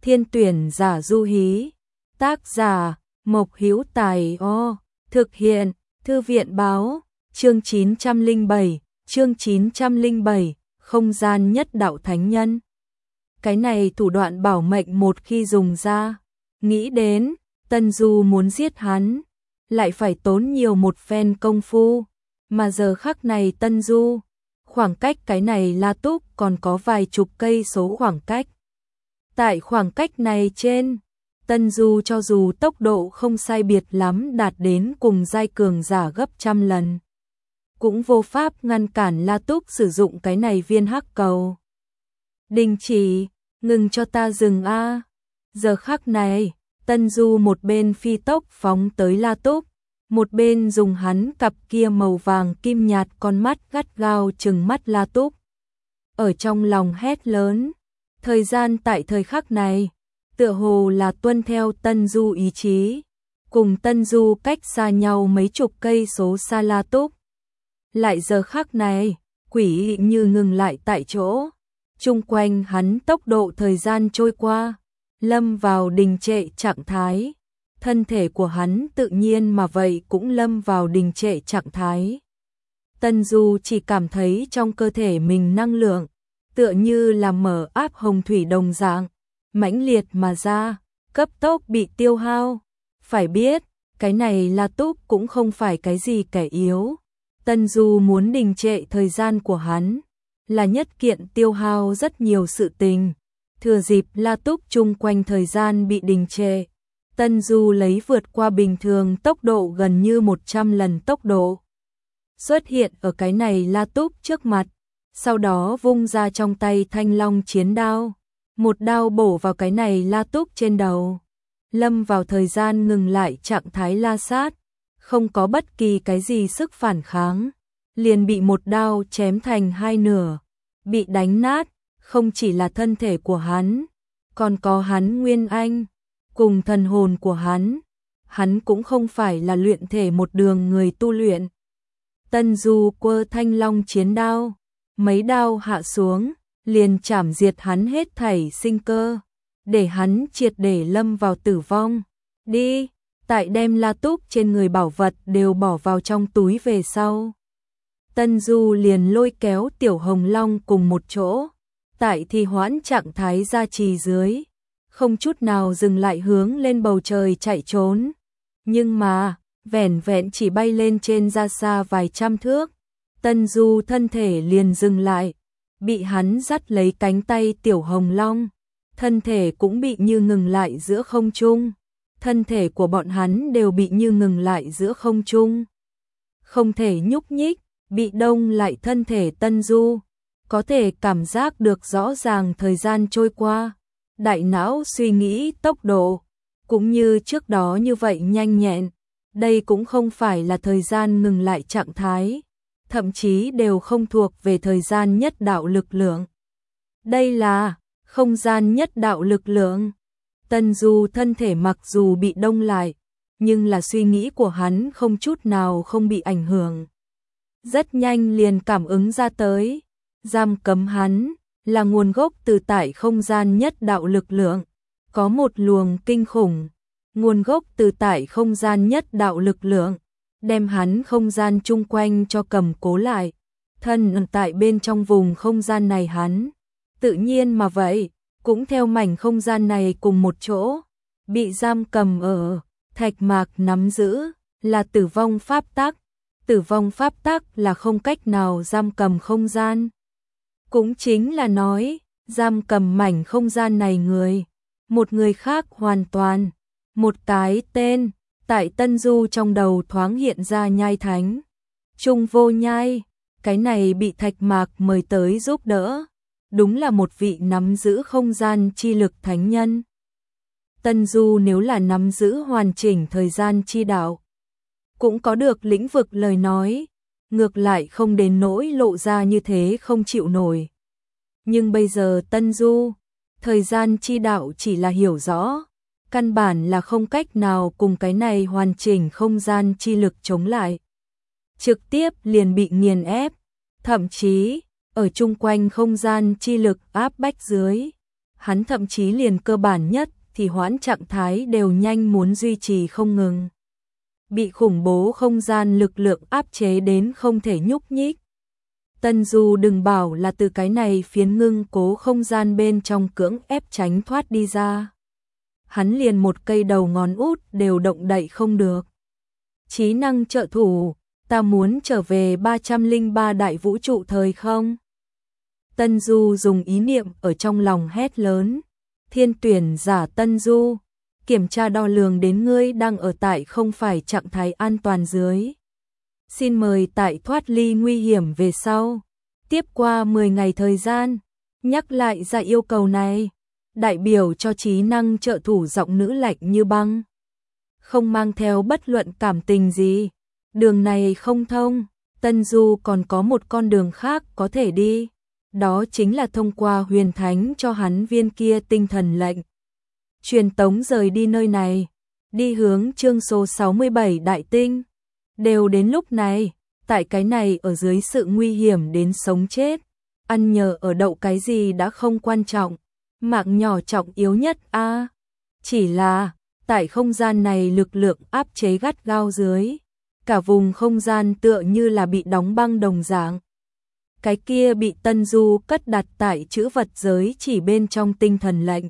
Thiên tuyển giả du hí. Tác giả Mộc Hữu Tài. Thực hiện Thư viện báo. Chương 907, không gian nhất đạo thánh nhân. Cái này thủ đoạn bảo mệnh một khi dùng ra, nghĩ đến Tân Du muốn giết hắn, lại phải tốn nhiều một phen công phu, mà giờ khắc này Tân Du, khoảng cách cái này La Túc còn có vài chục cây số khoảng cách. Tại khoảng cách này trên, Tân Du cho dù tốc độ không sai biệt lắm đạt đến cùng giai cường giả gấp trăm lần, cũng vô pháp ngăn cản La Túc sử dụng cái này viên hắc cầu. Đình chỉ, ngừng cho ta dừng a. Giờ khắc này, Tân Du một bên phi tốc phóng tới La Túc, một bên dùng hắn cặp kia màu vàng kim nhạt con mắt gắt gao trừng mắt La Túc. Ở trong lòng hét lớn, thời gian tại thời khắc này, tựa hồ là tuân theo Tân Du ý chí, cùng Tân Du cách xa nhau mấy chục cây số xa La Túc. Lại giờ khắc này, quỷ như ngừng lại tại chỗ, chung quanh hắn tốc độ thời gian trôi qua, lâm vào đình trệ trạng thái, thân thể của hắn tự nhiên mà vậy cũng lâm vào đình trệ trạng thái. Tân Du chỉ cảm thấy trong cơ thể mình năng lượng, tựa như là mở áp hồng thủy đồng dạng, mãnh liệt mà ra, cấp tốc bị tiêu hao. Phải biết, cái này La Túc cũng không phải cái gì kẻ yếu. Tân Du muốn đình trệ thời gian của hắn, là nhất kiện tiêu hao rất nhiều sự tình. Thừa dịp La Túc chung quanh thời gian bị đình trệ, Tân Du lấy vượt qua bình thường tốc độ gần như 100 lần tốc độ, xuất hiện ở cái này La Túc trước mặt, sau đó vung ra trong tay Thanh Long chiến đao, một đao bổ vào cái này La Túc trên đầu, lâm vào thời gian ngừng lại trạng thái la sát, không có bất kỳ cái gì sức phản kháng, liền bị một đao chém thành hai nửa, bị đánh nát, không chỉ là thân thể của hắn, còn có hắn nguyên anh, cùng thần hồn của hắn cũng không phải là luyện thể một đường người tu luyện. Tân Du quơ Thanh Long chiến đao, mấy đao hạ xuống, liền chảm diệt hắn hết thảy sinh cơ, để hắn triệt để lâm vào tử vong. Đi, tại đem La Túc trên người bảo vật đều bỏ vào trong túi về sau. Tân Du liền lôi kéo Tiểu Hồng Long cùng một chỗ, tại thì hoãn trạng thái gia trì dưới, không chút nào dừng lại hướng lên bầu trời chạy trốn. Nhưng mà, vẻn vẹn chỉ bay lên trên ra xa vài trăm thước, Tân Du thân thể liền dừng lại, bị hắn dắt lấy cánh tay Tiểu Hồng Long, thân thể cũng bị như ngừng lại giữa không trung. Thân thể của bọn hắn đều bị như ngừng lại giữa không trung, không thể nhúc nhích, bị đông lại. Thân thể Tân Du có thể cảm giác được rõ ràng thời gian trôi qua, đại não suy nghĩ tốc độ cũng như trước đó như vậy nhanh nhẹn. Đây cũng không phải là thời gian ngừng lại trạng thái, thậm chí đều không thuộc về thời gian nhất đạo lực lượng. Đây là không gian nhất đạo lực lượng. Tân Du thân thể mặc dù bị đông lại, nhưng là suy nghĩ của hắn không chút nào không bị ảnh hưởng. Rất nhanh liền cảm ứng ra tới, giam cấm hắn là nguồn gốc từ tại không gian nhất đạo lực lượng, có một luồng kinh khủng, nguồn gốc từ tại không gian nhất đạo lực lượng, đem hắn không gian chung quanh cho cầm cố lại. Thân tại bên trong vùng không gian này hắn, tự nhiên mà vậy, cũng theo mảnh không gian này cùng một chỗ, bị giam cầm ở. Thạch mạc nắm giữ là tử vong pháp tắc, tử vong pháp tắc là không cách nào giam cầm không gian. Cũng chính là nói, giam cầm mảnh không gian này người, một người khác hoàn toàn. Một cái tên, tại Tân Du trong đầu thoáng hiện ra Nhai Thánh. Trung Vô Nhai, cái này bị Thạch Mạc mời tới giúp đỡ, đúng là một vị nắm giữ không gian chi lực thánh nhân. Tân Du nếu là nắm giữ hoàn chỉnh thời gian chi đạo, cũng có được lĩnh vực lời nói, ngược lại không đến nỗi lộ ra như thế không chịu nổi. Nhưng bây giờ Tân Du, thời gian chi đạo chỉ là hiểu rõ, căn bản là không cách nào cùng cái này hoàn chỉnh không gian chi lực chống lại. Trực tiếp liền bị nghiền ép, thậm chí ở chung quanh không gian chi lực áp bách dưới, hắn thậm chí liền cơ bản nhất thì hoãn trạng thái đều nhanh muốn duy trì không ngừng. Bị khủng bố không gian lực lượng áp chế đến không thể nhúc nhích. Tân Du đừng bảo là từ cái này phiến ngưng cố không gian bên trong cưỡng ép tránh thoát đi ra. Hắn liền một cây đầu ngón út đều động đậy không được. Trí năng trợ thủ, ta muốn trở về 303 đại vũ trụ thời không? Tân Du dùng ý niệm ở trong lòng hét lớn. Thiên tuyển giả Tân Du, kiểm tra đo lường đến ngươi đang ở tại không phải trạng thái an toàn dưới. Xin mời tại thoát ly nguy hiểm về sau. Tiếp qua 10 ngày thời gian, nhắc lại ra yêu cầu này. Đại biểu cho trí năng trợ thủ giọng nữ lạnh như băng. Không mang theo bất luận cảm tình gì. Đường này không thông, Tân Du còn có một con đường khác có thể đi. Đó chính là thông qua huyền thánh cho hắn viên kia tinh thần lệnh. Truyền tống rời đi nơi này, đi hướng chương số 67 đại tinh. Đều đến lúc này, tại cái này ở dưới sự nguy hiểm đến sống chết, ăn nhờ ở đậu cái gì đã không quan trọng, mạng nhỏ trọng yếu nhất a. Chỉ là, tại không gian này lực lượng áp chế gắt gao dưới, cả vùng không gian tựa như là bị đóng băng đồng dạng. Cái kia bị Tân Du cất đặt tại chữ vật giới chỉ bên trong tinh thần lệnh.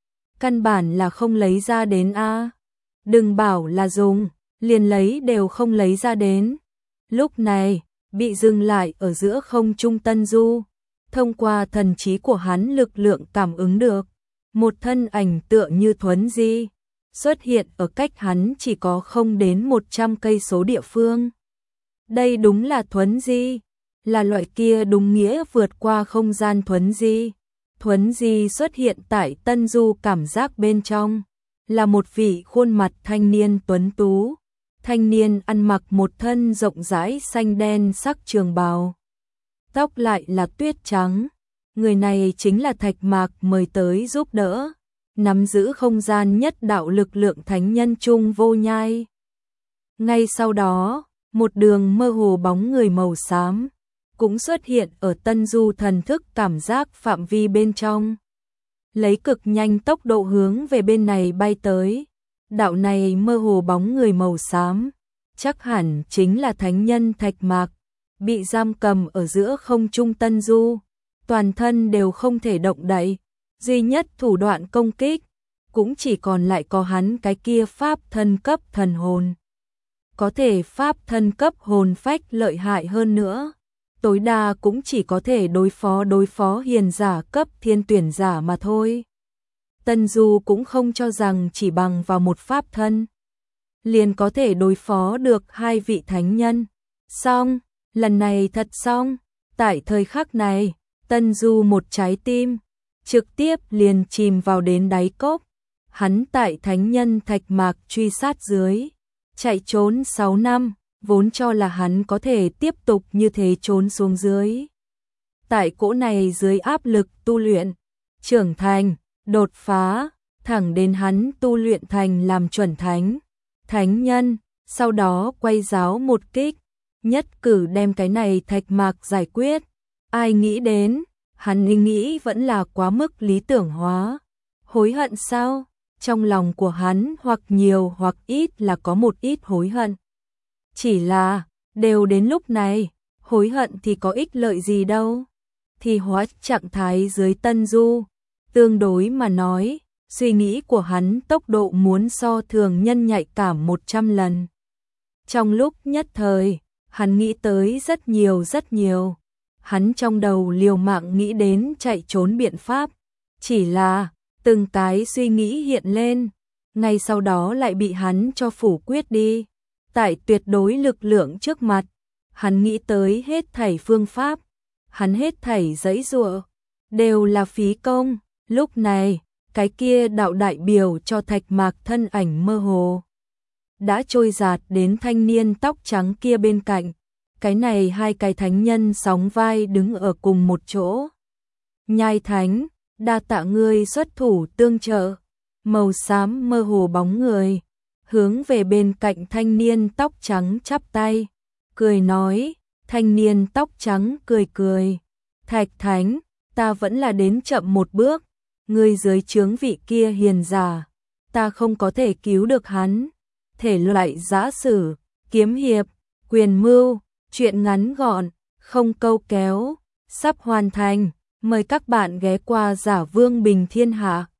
Căn bản là không lấy ra đến a. Đừng bảo là dùng, liền lấy đều không lấy ra đến. Lúc này, bị dừng lại ở giữa không trung Tân Du, thông qua thần trí của hắn lực lượng cảm ứng được, một thân ảnh tựa như thuấn di, xuất hiện ở cách hắn chỉ có không đến 100 cây số địa phương. Đây đúng là thuấn di, là loại kia đúng nghĩa vượt qua không gian thuấn di. Thuấn di xuất hiện tại Tân Du cảm giác bên trong, là một vị khuôn mặt thanh niên tuấn tú. Thanh niên ăn mặc một thân rộng rãi xanh đen sắc trường bào, tóc lại là tuyết trắng. Người này chính là Thạch Mạc mời tới giúp đỡ, nắm giữ không gian nhất đạo lực lượng thánh nhân Trung Vô Nhai. Ngay sau đó, một đường mơ hồ bóng người màu xám cũng xuất hiện ở Tân Du thần thức cảm giác phạm vi bên trong. Lấy cực nhanh tốc độ hướng về bên này bay tới. Đạo này mơ hồ bóng người màu xám, chắc hẳn chính là thánh nhân Thạch Mạc, bị giam cầm ở giữa không trung Tân Du, toàn thân đều không thể động đậy, duy nhất thủ đoạn công kích, cũng chỉ còn lại có hắn cái kia pháp thân cấp thần hồn. Có thể pháp thân cấp hồn phách lợi hại hơn nữa, tối đa cũng chỉ có thể đối phó hiền giả cấp thiên tuyển giả mà thôi. Tân Du cũng không cho rằng chỉ bằng vào một pháp thân liền có thể đối phó được hai vị thánh nhân. Xong, lần này thật xong. Tại thời khắc này, Tân Du một trái tim trực tiếp liền chìm vào đến đáy cốc. Hắn tại thánh nhân Thạch Mạc truy sát dưới, chạy trốn 6 năm, vốn cho là hắn có thể tiếp tục như thế trốn xuống dưới. Tại cỗ này dưới áp lực tu luyện, trưởng thành, đột phá, thẳng đến hắn tu luyện thành làm chuẩn thánh, thánh nhân, sau đó quay giáo một kích, nhất cử đem cái này Thạch Mạc giải quyết. Ai nghĩ đến, hắn nghĩ vẫn là quá mức lý tưởng hóa. Hối hận sao? Trong lòng của hắn hoặc nhiều hoặc ít là có một ít hối hận. Chỉ là, đều đến lúc này, hối hận thì có ích lợi gì đâu. Thì hóa trạng thái dưới Tân Du, tương đối mà nói, suy nghĩ của hắn tốc độ muốn so thường nhân nhạy cảm 100 lần. Trong lúc nhất thời, hắn nghĩ tới rất nhiều. Hắn trong đầu liều mạng nghĩ đến chạy trốn biện pháp. Chỉ là, từng cái suy nghĩ hiện lên, ngay sau đó lại bị hắn cho phủ quyết đi. Tại tuyệt đối lực lượng trước mặt, hắn nghĩ tới hết thảy phương pháp, hắn hết thảy giãy giụa, đều là phí công. Lúc này, cái kia đạo đại biểu cho Thạch Mạc thân ảnh mơ hồ đã trôi dạt đến thanh niên tóc trắng kia bên cạnh. Cái này hai cái thánh nhân sóng vai đứng ở cùng một chỗ. Nhai thánh, đa tạ ngươi xuất thủ tương trợ. Màu xám mơ hồ bóng người hướng về bên cạnh thanh niên tóc trắng chắp tay, cười nói. Thanh niên tóc trắng cười. Thạch thánh, ta vẫn là đến chậm một bước. người dưới trướng vị kia hiền giả, ta không có thể cứu được hắn. Thể loại giã sử, kiếm hiệp, quyền mưu, truyện ngắn gọn, không câu kéo, sắp hoàn thành. Mời các bạn ghé qua Giả Vương Bình Thiên Hạ.